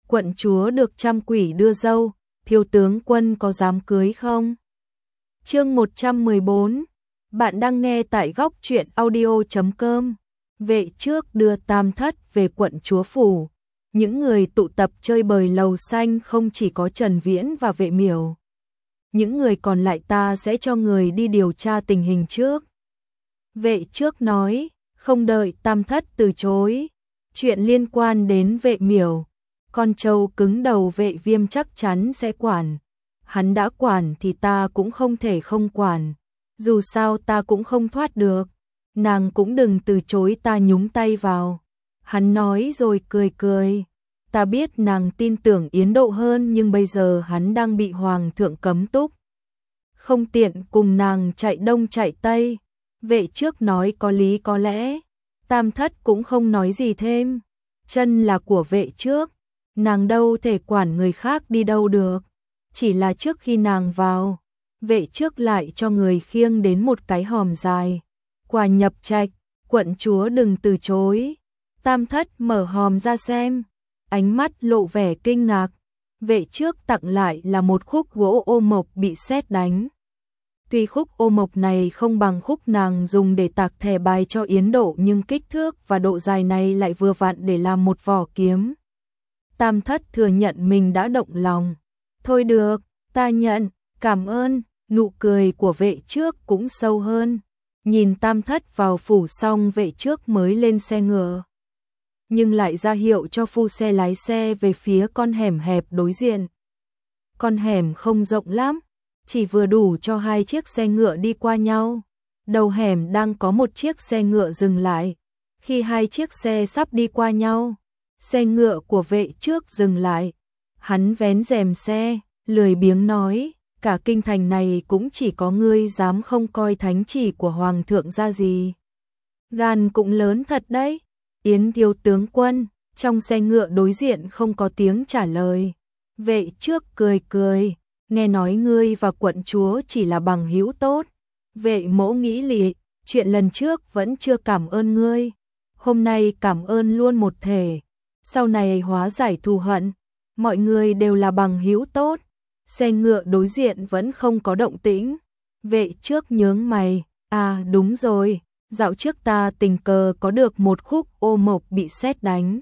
quận chúa được trăm quỷ đưa dâu, thiếu tướng quân có dám cưới không? Chương 114. Bạn đang nghe tại góc truyện audio.com. Vệ trước đưa Tam Thất về quận chúa phủ. Những người tụ tập chơi bời lầu xanh không chỉ có Trần Viễn và Vệ Miểu. Những người còn lại ta sẽ cho người đi điều tra tình hình trước. Vệ trước nói, không đợi Tam Thất từ chối. Chuyện liên quan đến Vệ Miểu, con trâu cứng đầu Vệ Viêm chắc chắn sẽ quản. Hắn đã quản thì ta cũng không thể không quản. Dù sao ta cũng không thoát được. Nàng cũng đừng từ chối ta nhúng tay vào. Hắn nói rồi cười cười. Ta biết nàng tin tưởng Yến Độ hơn, nhưng bây giờ hắn đang bị hoàng thượng cấm túc. Không tiện cùng nàng chạy đông chạy tây. Vệ trước nói có lý có lẽ. Tam Thất cũng không nói gì thêm. Chân là của vệ trước. Nàng đâu thể quản người khác đi đâu được. Chỉ là trước khi nàng vào, vệ trước lại cho người khiêng đến một cái hòm dài. Quà nhập trạch, quận chúa đừng từ chối. Tam Thất mở hòm ra xem, ánh mắt lộ vẻ kinh ngạc. Vệ trước tặng lại là một khúc gỗ ô mộc bị sét đánh. Tuy khúc ô mộc này không bằng khúc nàng dùng để tạc thẻ bài cho Yến Độ, nhưng kích thước và độ dài này lại vừa vặn để làm một vỏ kiếm. Tam Thất thừa nhận mình đã động lòng. Thôi được, ta nhận, cảm ơn. Nụ cười của vệ trước cũng sâu hơn. Nhìn Tam Thất vào phủ xong, vệ trước mới lên xe ngựa. Nhưng lại ra hiệu cho phu xe lái xe về phía con hẻm hẹp đối diện. Con hẻm không rộng lắm, chỉ vừa đủ cho hai chiếc xe ngựa đi qua nhau. Đầu hẻm đang có một chiếc xe ngựa dừng lại. Khi hai chiếc xe sắp đi qua nhau, xe ngựa của vệ trước dừng lại. Hắn vén rèm xe, lười biếng nói, cả kinh thành này cũng chỉ có ngươi dám không coi thánh chỉ của hoàng thượng ra gì. Gan cũng lớn thật đấy. Yến thiếu tướng quân. Trong xe ngựa đối diện không có tiếng trả lời. Vệ trước cười cười, nghe nói ngươi và quận chúa chỉ là bằng hữu tốt. Vệ mỗ nghĩ lị, chuyện lần trước vẫn chưa cảm ơn ngươi. Hôm nay cảm ơn luôn một thể. Sau này hóa giải thù hận. Mọi người đều là bằng hữu tốt. Xe ngựa đối diện vẫn không có động tĩnh. Vệ trước nhướng mày. À đúng rồi, dạo trước ta tình cờ có được một khúc ô mộc bị sét đánh.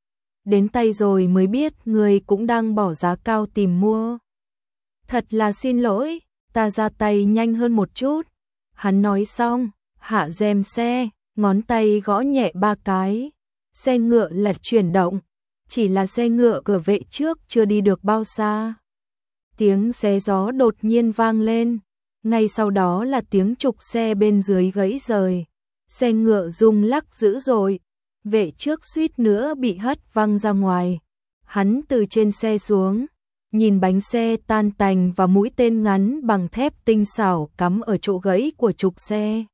Đến tay rồi mới biết người cũng đang bỏ giá cao tìm mua. Thật là xin lỗi, ta ra tay nhanh hơn một chút. Hắn nói xong, hạ rèm xe, ngón tay gõ nhẹ ba cái. Xe ngựa lật chuyển động. Chỉ là xe ngựa của vệ trước chưa đi được bao xa. Tiếng xé gió đột nhiên vang lên. Ngay sau đó là tiếng trục xe bên dưới gãy rời. Xe ngựa rung lắc dữ dội. Vệ trước suýt nữa bị hất văng ra ngoài. Hắn từ trên xe xuống, nhìn bánh xe tan tành và mũi tên ngắn bằng thép tinh xảo cắm ở chỗ gãy của trục xe.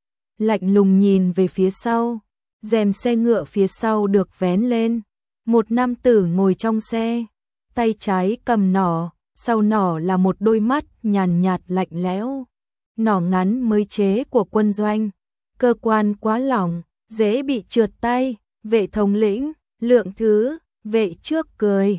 Lạnh lùng nhìn về phía sau. Rèm xe ngựa phía sau được vén lên. Một nam tử ngồi trong xe, tay trái cầm nỏ, sau nỏ là một đôi mắt nhàn nhạt lạnh lẽo. Nỏ ngắn mới chế của quân doanh, cơ quan quá lỏng, dễ bị trượt tay. Vệ thống lĩnh, lượng thứ. Vệ trước cười,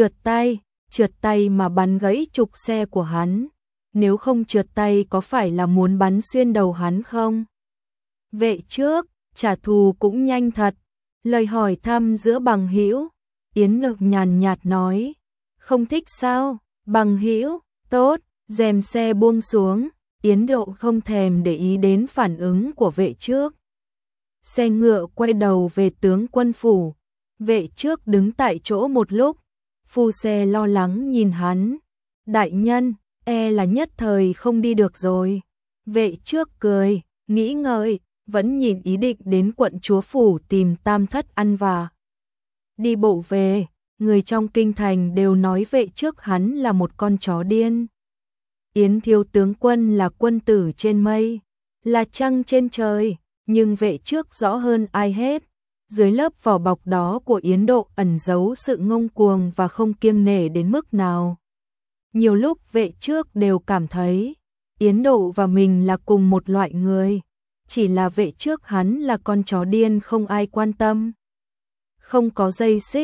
trượt tay mà bắn gãy trục xe của hắn. Nếu không trượt tay có phải là muốn bắn xuyên đầu hắn không? Vệ trước, trả thù cũng nhanh thật. Lời hỏi thăm giữa bằng hữu. Yến Lực nhàn nhạt nói, không thích sao? Bằng hữu, tốt. Rèm xe buông xuống. Yến Độ không thèm để ý đến phản ứng của vệ trước. Xe ngựa quay đầu về tướng quân phủ. Vệ trước đứng tại chỗ một lúc. Phu xe lo lắng nhìn hắn. Đại nhân, là nhất thời không đi được rồi. Vệ trước cười, nghĩ ngợi, vẫn nhìn ý định đến quận chúa phủ tìm Tam Thất ăn vạ. Đi bộ về, người trong kinh thành đều nói vệ trước hắn là một con chó điên. Yến thiếu tướng quân là quân tử trên mây, là trăng trên trời, nhưng vệ trước rõ hơn ai hết. Dưới lớp vỏ bọc đó của Yến Độ ẩn giấu sự ngông cuồng và không kiêng nể đến mức nào. Nhiều lúc vệ trước đều cảm thấy Yến Độ và mình là cùng một loại người. Chỉ là vệ trước hắn là con chó điên không ai quan tâm. Không có dây xích,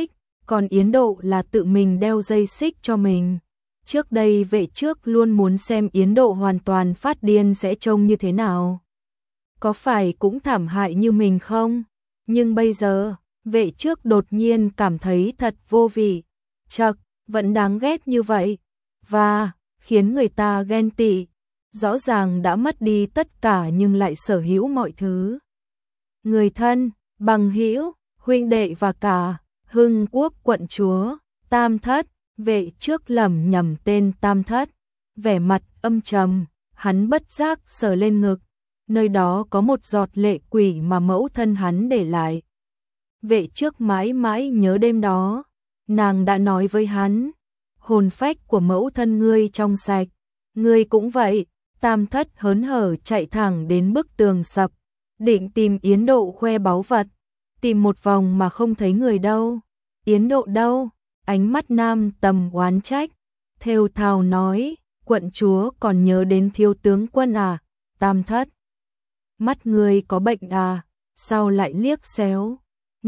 còn Yến Độ là tự mình đeo dây xích cho mình. Trước đây Vệ Trước luôn muốn xem Yến Độ hoàn toàn phát điên sẽ trông như thế nào. Có phải cũng thảm hại như mình không? Nhưng bây giờ, Vệ Trước đột nhiên cảm thấy thật vô vị. Chậc, vẫn đáng ghét như vậy. Và, khiến người ta ghen tị. Rõ ràng đã mất đi tất cả nhưng lại sở hữu mọi thứ. Người thân, bằng hữu, huynh đệ và cả Hưng Quốc quận chúa, Tam Thất. Vệ Trước lẩm nhẩm tên Tam Thất, vẻ mặt âm trầm, hắn bất giác sờ lên ngực, nơi đó có một giọt lệ quỷ mà mẫu thân hắn để lại. Vệ Trước mãi mãi nhớ đêm đó, nàng đã nói với hắn, hồn phách của mẫu thân ngươi trong sạch, ngươi cũng vậy. Tam Thất hớn hở chạy thẳng đến bức tường sập, định tìm Yến Độ khoe báu vật, tìm một vòng mà không thấy người đâu. Yến Độ đâu? Ánh mắt Nam Tầm oán trách, thều thào nói, quận chúa còn nhớ đến thiếu tướng quân à? Tam Thất, mắt người có bệnh à? Sao lại liếc xéo?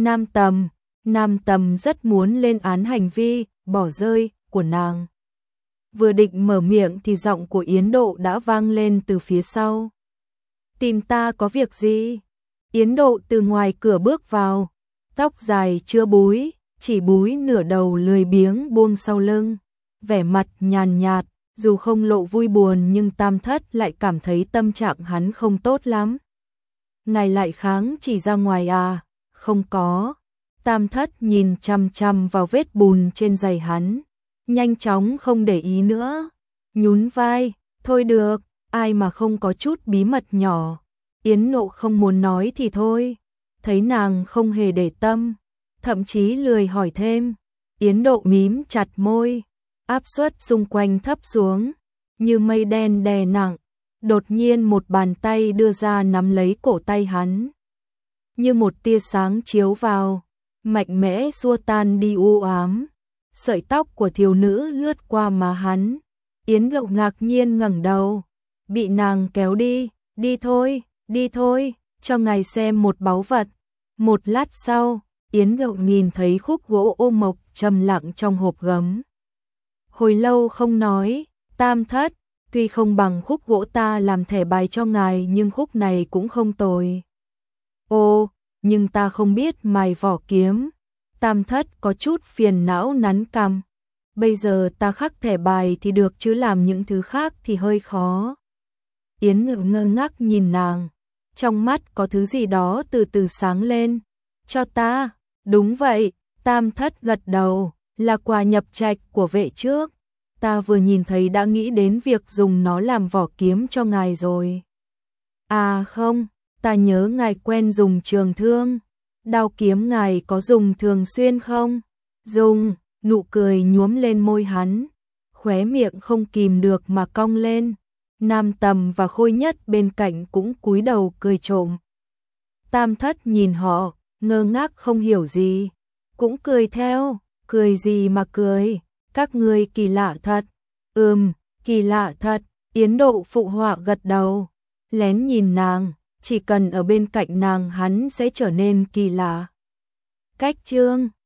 Nam Tầm rất muốn lên án hành vi bỏ rơi của nàng. Vừa định mở miệng thì giọng của Yến Độ đã vang lên từ phía sau. Tìm ta có việc gì? Yến Độ từ ngoài cửa bước vào, tóc dài chưa búi, chỉ búi nửa đầu lười biếng buông sau lưng, vẻ mặt nhàn nhạt, dù không lộ vui buồn nhưng Tam Thất lại cảm thấy tâm trạng hắn không tốt lắm. Ngài lại kháng chỉ ra ngoài à? Không có. Tam Thất nhìn chằm chằm vào vết bùn trên giày hắn, nhanh chóng không để ý nữa, nhún vai, thôi được, ai mà không có chút bí mật nhỏ. Yến Độ không muốn nói thì thôi, thấy nàng không hề để tâm, thậm chí lười hỏi thêm. Yến Độ mím chặt môi, áp suất xung quanh thấp xuống, như mây đen đè nặng, đột nhiên một bàn tay đưa ra nắm lấy cổ tay hắn. Như một tia sáng chiếu vào, mạnh mẽ xua tan đi u ám. Sợi tóc của thiếu nữ lướt qua má hắn, Yến Độ ngạc nhiên ngẩng đầu, bị nàng kéo đi thôi, cho ngài xem một báu vật. Một lát sau, Yến Độ nhìn thấy khúc gỗ ô mộc trầm lặng trong hộp gấm. Hồi lâu không nói, Tam Thất, tuy không bằng khúc gỗ ta làm thẻ bài cho ngài nhưng khúc này cũng không tồi. Ồ, nhưng ta không biết mài vỏ kiếm. Tam Thất có chút phiền não nắn cằm. Bây giờ ta khắc thẻ bài thì được chứ làm những thứ khác thì hơi khó. Yến Độ ngơ ngác nhìn nàng, trong mắt có thứ gì đó từ từ sáng lên. Cho ta, đúng vậy, Tam Thất gật đầu, là quà nhập trạch của Vệ Trước. Ta vừa nhìn thấy đã nghĩ đến việc dùng nó làm vỏ kiếm cho ngài rồi. À không, ta nhớ ngài quen dùng trường thương. Đao kiếm ngài có dùng thường xuyên không? Dùng, nụ cười nhuốm lên môi hắn, khóe miệng không kìm được mà cong lên. Nam Tầm và Khôi Nhất bên cạnh cũng cúi đầu cười trộm. Tam Thất nhìn họ, ngơ ngác không hiểu gì, cũng cười theo. Cười gì mà cười, các ngươi kỳ lạ thật. Kỳ lạ thật. Yến Độ phụ họa gật đầu, lén nhìn nàng, chỉ cần ở bên cạnh nàng hắn sẽ trở nên kỳ lạ. Cách chương